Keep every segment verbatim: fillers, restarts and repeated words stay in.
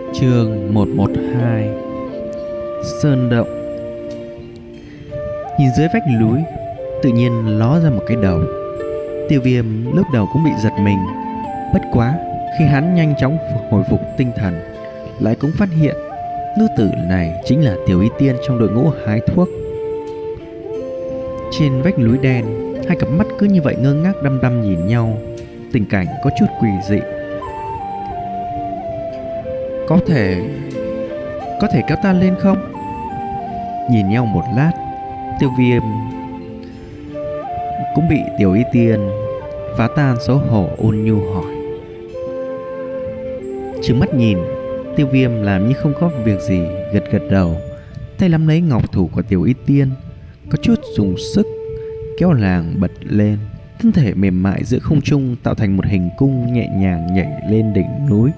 Chương một một hai. Sơn động. Nhìn dưới vách núi, tự nhiên ló ra một cái đầu. Tiêu Viêm lúc đầu cũng bị giật mình. Bất quá khi hắn nhanh chóng hồi phục tinh thần, lại cũng phát hiện nữ tử này chính là Tiểu Y Tiên trong đội ngũ hái thuốc. Trên vách núi đen, hai cặp mắt cứ như vậy ngơ ngác đăm đăm nhìn nhau. Tình cảnh có chút quỷ dị. Có thể Có thể kéo ta lên không? Nhìn nhau một lát, Tiêu Viêm cũng bị Tiểu Y Tiên phá tan xấu hổ ôn nhu hỏi. Trừng mắt nhìn, Tiêu Viêm làm như không có việc gì, gật gật đầu, tay nắm lấy ngọc thủ của Tiểu Y Tiên, có chút dùng sức kéo nàng bật lên. Thân thể mềm mại giữa không trung tạo thành một hình cung nhẹ nhàng nhảy lên đỉnh núi.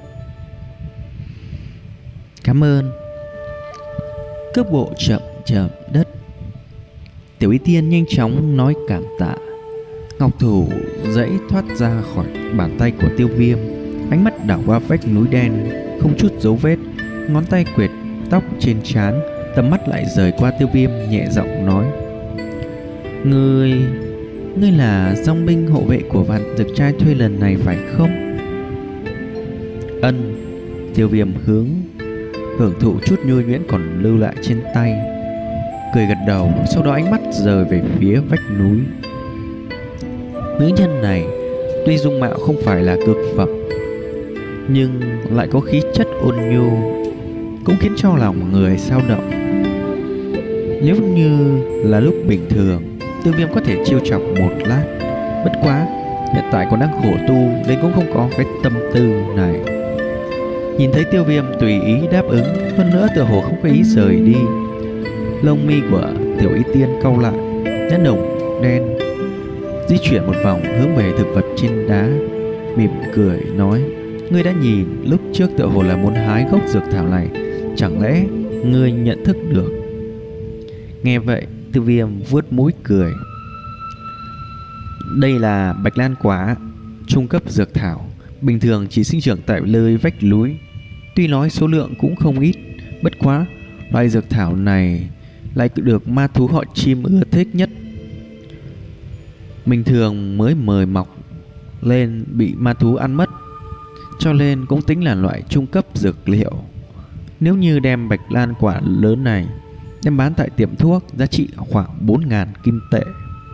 Cảm ơn. Cước bộ chậm chậm đất. Tiểu Y Tiên nhanh chóng nói cảm tạ. Ngọc thủ dãy thoát ra khỏi bàn tay của Tiêu Viêm, ánh mắt đảo qua vách núi đen không chút dấu vết, ngón tay quệt tóc trên trán, tầm mắt lại rời qua Tiêu Viêm, nhẹ giọng nói: Ngươi Ngươi là dòng binh hộ vệ của Vạn Dược Trai thuê lần này phải không? Ân. Tiêu Viêm hướng hưởng thụ chút nhu nhuyễn còn lưu lại trên tay, cười gật đầu, sau đó ánh mắt rời về phía vách núi. Nữ nhân này tuy dung mạo không phải là cực phẩm, nhưng lại có khí chất ôn nhu, cũng khiến cho lòng người sao động. Nếu như là lúc bình thường, Tiêu Viêm có thể chiêu chọc một lát, bất quá hiện tại còn đang khổ tu nên cũng không có cái tâm tư này. Nhìn thấy Tiêu Viêm tùy ý đáp ứng, hơn nữa tựa hồ không có ý rời đi, lông mi của Tiểu Y Tiên cau lại, nhãn đồng đen di chuyển một vòng hướng về thực vật trên đá, mỉm cười nói: Ngươi đã nhìn lúc trước tựa hồ là muốn hái gốc dược thảo này, chẳng lẽ ngươi nhận thức được? Nghe vậy, Tiêu Viêm vuốt mũi cười. Đây là bạch lan quả, trung cấp dược thảo, bình thường chỉ sinh trưởng tại nơi vách núi. Tuy nói số lượng cũng không ít, bất quá loài dược thảo này lại được ma thú họ chim ưa thích nhất. Bình thường mới mời mọc lên bị ma thú ăn mất, cho nên cũng tính là loại trung cấp dược liệu. Nếu như đem bạch lan quả lớn này đem bán tại tiệm thuốc, giá trị khoảng bốn ngàn kim tệ.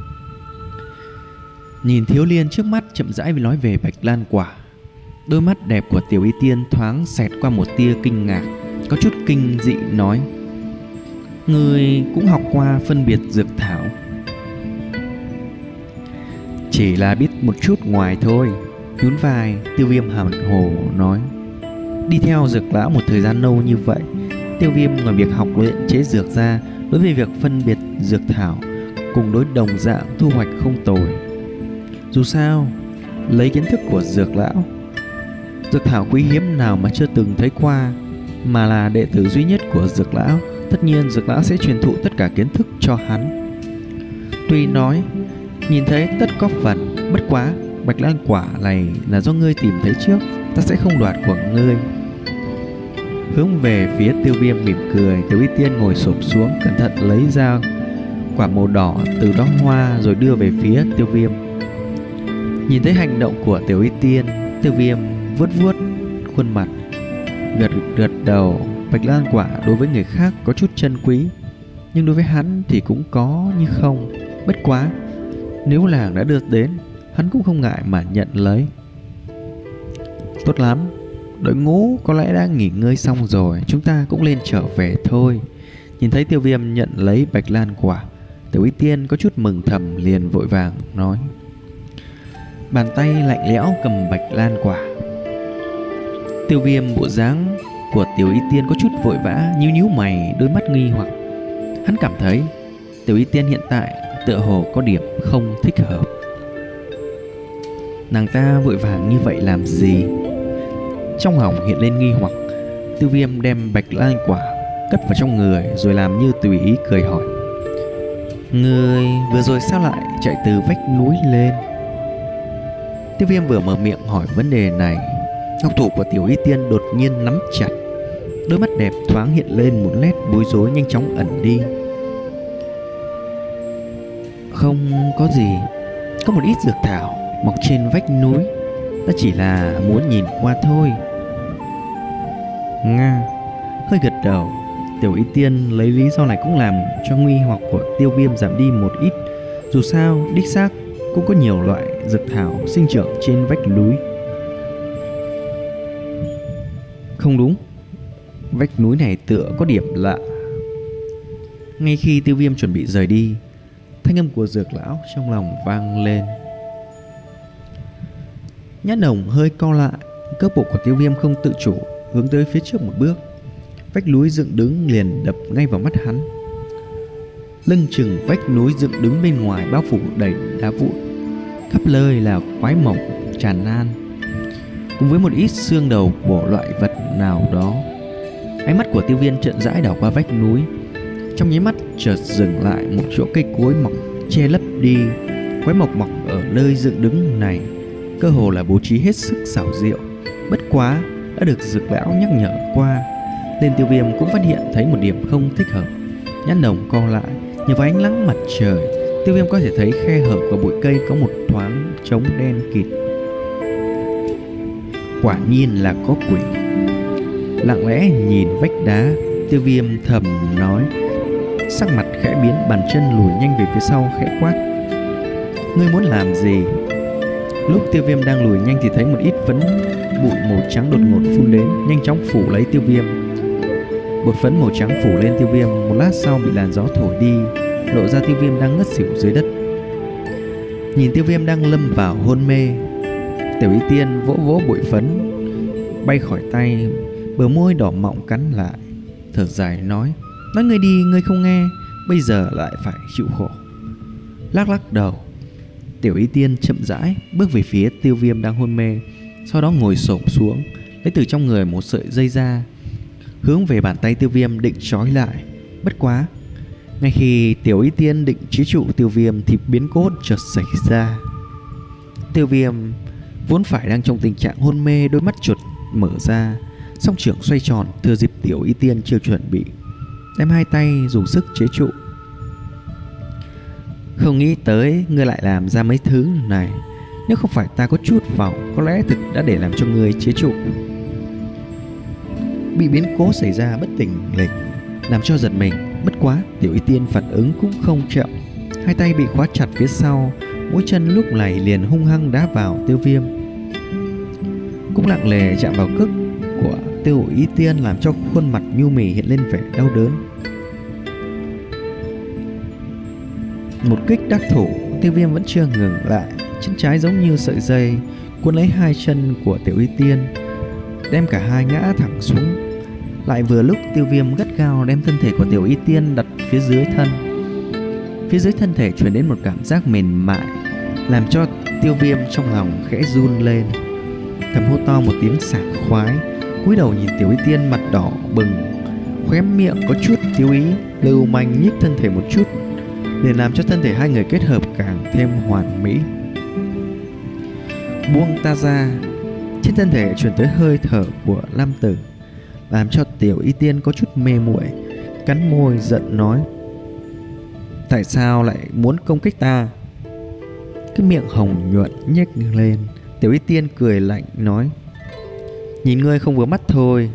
Nhìn thiếu niên trước mắt chậm rãi nói về bạch lan quả, đôi mắt đẹp của Tiểu Y Tiên thoáng xẹt qua một tia kinh ngạc, có chút kinh dị nói: Ngươi cũng học qua phân biệt dược thảo? Chỉ là biết một chút ngoài thôi. Nhún vai, Tiêu Viêm hàm hồ nói. Đi theo Dược lão một thời gian lâu như vậy, Tiêu Viêm ngoài việc học luyện chế dược ra, đối với việc phân biệt dược thảo cùng đối đồng dạng thu hoạch không tồi. Dù sao, lấy kiến thức của Dược lão, dược thảo quý hiếm nào mà chưa từng thấy qua, mà là đệ tử duy nhất của Dược lão, tất nhiên Dược lão sẽ truyền thụ tất cả kiến thức cho hắn. Tuy nói nhìn thấy tất có phần, bất quá bạch lan quả này là do ngươi tìm thấy trước, ta sẽ không đoạt của ngươi. Hướng về phía Tiêu Viêm mỉm cười, Tiểu Y Tiên ngồi xổm xuống, cẩn thận lấy ra quả màu đỏ từ đóa hoa rồi đưa về phía Tiêu Viêm. Nhìn thấy hành động của Tiểu Y Tiên, Tiêu Viêm vuốt vuốt khuôn mặt, gật gật đầu. Bạch lan quả đối với người khác có chút chân quý, nhưng đối với hắn thì cũng có như không. Bất quá nếu làng đã đưa đến, hắn cũng không ngại mà nhận lấy. Tốt lắm, đội ngũ có lẽ đã nghỉ ngơi xong rồi, chúng ta cũng lên trở về thôi. Nhìn thấy Tiêu Viêm nhận lấy bạch lan quả, Tiểu Y Tiên có chút mừng thầm, liền vội vàng nói. Bàn tay lạnh lẽo cầm bạch lan quả. Tiêu Viêm bộ dáng của Tiểu Y Tiên có chút vội vã, nhíu nhíu mày, đôi mắt nghi hoặc. Hắn cảm thấy Tiểu Y Tiên hiện tại tựa hồ có điểm không thích hợp. Nàng ta vội vàng như vậy làm gì? Trong lòng hiện lên nghi hoặc, Tiêu Viêm đem bạch lan quả cất vào trong người, rồi làm như tùy ý cười hỏi. Ngươi vừa rồi sao lại chạy từ vách núi lên? Tiêu Viêm vừa mở miệng hỏi vấn đề này, ngọc thủ của Tiểu Y Tiên đột nhiên nắm chặt. Đôi mắt đẹp thoáng hiện lên một nét bối rối, nhanh chóng ẩn đi. Không có gì, có một ít dược thảo mọc trên vách núi, ta chỉ là muốn nhìn qua thôi. Nga hơi gật đầu. Tiểu Y Tiên lấy lý do này cũng làm cho nguy hoặc của Tiêu Viêm giảm đi một ít. Dù sao đích xác cũng có nhiều loại dược thảo sinh trưởng trên vách núi. Không đúng, vách núi này tựa có điểm lạ. Ngay khi Tiêu Viêm chuẩn bị rời đi, thanh âm của Dược lão trong lòng vang lên. Nhãn đồng hơi co lại, cước bộ của Tiêu Viêm không tự chủ hướng tới phía trước một bước. Vách núi dựng đứng liền đập ngay vào mắt hắn. Lưng chừng vách núi dựng đứng bên ngoài bao phủ đầy đá vụn, khắp nơi là quái mộng tràn lan, cùng với một ít xương đầu của loại vật nào đó. Ánh mắt của Tiêu Viêm chợt dãi đảo qua vách núi, trong nháy mắt chợt dừng lại một chỗ cây cối mọc che lấp đi. Quái mộc mọc ở nơi dựng đứng này cơ hồ là bố trí hết sức xảo diệu, bất quá đã được Dược lão nhắc nhở qua, nên Tiêu Viêm cũng phát hiện thấy một điểm không thích hợp. Nhãn đồng co lại, nhờ vào ánh nắng mặt trời, Tiêu Viêm có thể thấy khe hở của bụi cây có một thoáng trống đen kịt. Quả nhiên là có quỷ. Lặng lẽ nhìn vách đá, Tiêu Viêm thầm nói, sắc mặt khẽ biến, bàn chân lùi nhanh về phía sau khẽ quát: ngươi muốn làm gì? Lúc Tiêu Viêm đang lùi nhanh thì thấy một ít phấn bụi màu trắng đột ngột phun đến, nhanh chóng phủ lấy Tiêu Viêm. Bột phấn màu trắng phủ lên Tiêu Viêm, một lát sau bị làn gió thổi đi, lộ ra Tiêu Viêm đang ngất xỉu dưới đất. Nhìn Tiêu Viêm đang lâm vào hôn mê, Tiểu Y Tiên vỗ vỗ bụi phấn bay khỏi tay, bờ môi đỏ mọng cắn lại, thở dài nói: nói ngươi đi ngươi không nghe, bây giờ lại phải chịu khổ. Lắc lắc đầu, Tiểu Y Tiên chậm rãi bước về phía Tiêu Viêm đang hôn mê, sau đó ngồi xổm xuống, lấy từ trong người một sợi dây ra, hướng về bàn tay Tiêu Viêm định trói lại. Bất quá, ngay khi Tiểu Y Tiên định chế trụ Tiêu Viêm thì biến cố chợt xảy ra. Tiêu Viêm vốn phải đang trong tình trạng hôn mê, đôi mắt chợt mở ra, song trưởng xoay tròn, thừa dịp Tiểu Y Tiên chưa chuẩn bị, đem hai tay dùng sức chế trụ. Không nghĩ tới ngươi lại làm ra mấy thứ này, nếu không phải ta có chút vọng, có lẽ thực đã để làm cho ngươi chế trụ. Bị biến cố xảy ra bất tỉnh lệch làm cho giật mình, bất quá Tiểu Y Tiên phản ứng cũng không chậm, hai tay bị khóa chặt phía sau, mũi chân lúc này liền hung hăng đá vào Tiêu Viêm, cũng lặng lẽ chạm vào cước của Tiểu Y Tiên, làm cho khuôn mặt nhu mì hiện lên vẻ đau đớn. Một kích đắc thủ, Tiêu Viêm vẫn chưa ngừng lại, chân trái giống như sợi dây cuốn lấy hai chân của Tiểu Y Tiên, đem cả hai ngã thẳng xuống. Lại vừa lúc Tiêu Viêm gắt gao đem thân thể của Tiểu Y Tiên đặt phía dưới thân, phía dưới thân thể truyền đến một cảm giác mềm mại, làm cho Tiêu Viêm trong lòng khẽ run lên, thầm hô to một tiếng sảng khoái, cúi đầu nhìn Tiểu Y Tiên mặt đỏ bừng, khóe miệng có chút thiếu ý, lưu manh nhích thân thể một chút để làm cho thân thể hai người kết hợp càng thêm hoàn mỹ. Buông ta ra. Trên thân thể truyền tới hơi thở của nam tử, làm cho Tiểu Y Tiên có chút mê muội, cắn môi giận nói: tại sao lại muốn công kích ta? Cái miệng hồng nhuận nhếch lên, Tiểu Y Tiên cười lạnh nói: nhìn ngươi không vừa mắt thôi.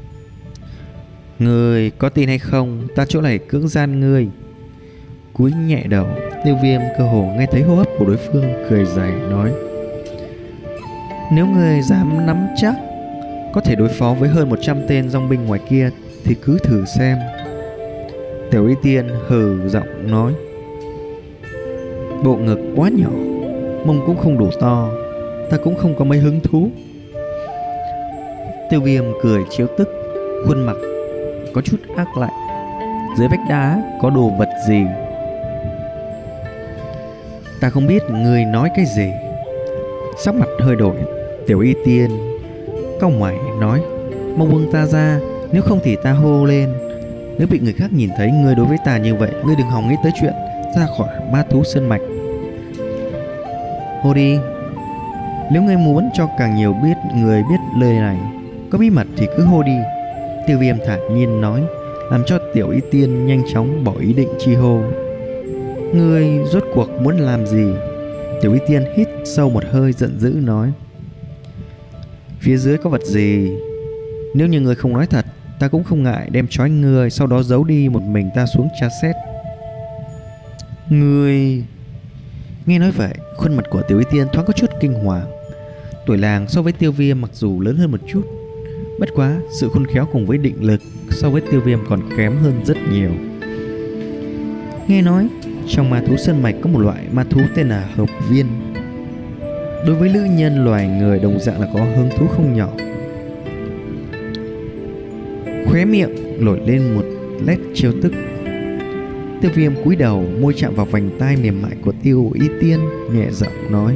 Ngươi có tin hay không, ta chỗ này cưỡng gian ngươi. Cúi nhẹ đầu, Tiêu Viêm cơ hồ nghe thấy hô hấp của đối phương, cười dài nói: nếu ngươi dám nắm chắc có thể đối phó với hơn một trăm tên dòng binh ngoài kia thì cứ thử xem. Tiểu Y Tiên hừ giọng nói: bộ ngực quá nhỏ, mông cũng không đủ to, ta cũng không có mấy hứng thú. Tiêu Viêm cười trêu tức, khuôn mặt có chút ác lạnh: dưới vách đá có đồ vật gì? Ta không biết người nói cái gì. Sắc mặt hơi đổi, Tiểu Y Tiên cau mày nói: mau buông ta ra, nếu không thì ta hô lên. Nếu bị người khác nhìn thấy ngươi đối với ta như vậy, ngươi đừng hòng nghĩ tới chuyện ra khỏi ma thú sơn mạch. Hô đi. Nếu ngươi muốn cho càng nhiều biết người biết lời này có bí mật thì cứ hô đi. Tiêu Viêm thản nhiên nói, làm cho Tiểu Y Tiên nhanh chóng bỏ ý định chi hô. Ngươi rốt cuộc muốn làm gì? Tiểu Y Tiên hít sâu một hơi giận dữ nói, phía dưới có vật gì? Nếu như ngươi không nói thật, ta cũng không ngại đem trói ngươi, sau đó giấu đi một mình ta xuống tra xét. Ngươi... Nghe nói vậy, khuôn mặt của Tiểu Y Tiên thoáng có chút kinh hoàng. Tuổi làng so với Tiêu Viêm mặc dù lớn hơn một chút, bất quá sự khôn khéo cùng với định lực so với Tiêu Viêm còn kém hơn rất nhiều. Nghe nói trong ma thú sơn mạch có một loại ma thú tên là hợp viên. Đối với nữ nhân loài người đồng dạng là có hứng thú không nhỏ. Khóe miệng nổi lên một nét trêu tức. Tiêu Viêm cúi đầu, môi chạm vào vành tai mềm mại của Tiểu Y Tiên, nhẹ giọng nói,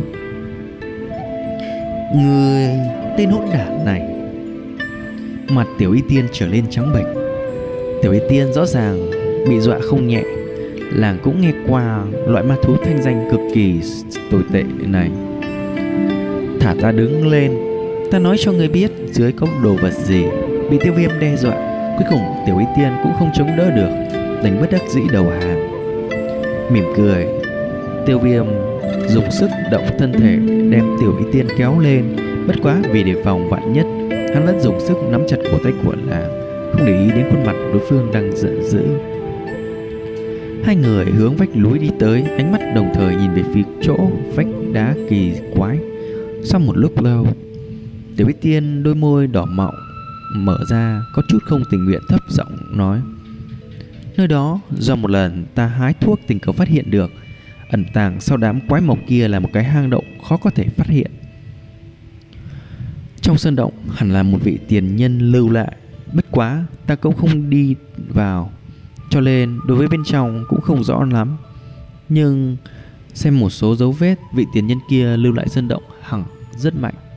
ngươi tên hỗn đản này. Mặt Tiểu Y Tiên trở lên trắng bệch. Tiểu Y Tiên rõ ràng bị dọa không nhẹ. Làng cũng nghe qua loại ma thú thanh danh cực kỳ tồi tệ này. Thả ta đứng lên, ta nói cho ngươi biết dưới có đồ vật gì. Bị Tiêu Viêm đe dọa, cuối cùng Tiểu Y Tiên cũng không chống đỡ được, đành bất đắc dĩ đầu hàng. Mỉm cười, Tiêu Viêm dùng sức động thân thể đem Tiểu Y Tiên kéo lên. Bất quá vì đề phòng vạn nhất, hắn vẫn dùng sức nắm chặt cổ tay của Làng, không để ý đến khuôn mặt đối phương đang giận dữ. Hai người hướng vách núi đi tới, ánh mắt đồng thời nhìn về phía chỗ vách đá kỳ quái. Sau một lúc lâu, Tiểu Y Tiên đôi môi đỏ mọng mở ra, có chút không tình nguyện thấp giọng nói, nơi đó do một lần ta hái thuốc tình cờ phát hiện được, ẩn tàng sau đám quái mộc kia là một cái hang động khó có thể phát hiện. Trong sơn động hẳn là một vị tiền nhân lưu lại, bất quá ta cũng không đi vào, cho nên đối với bên trong cũng không rõ lắm. Nhưng xem một số dấu vết vị tiền nhân kia lưu lại sơn động hẳn rất mạnh.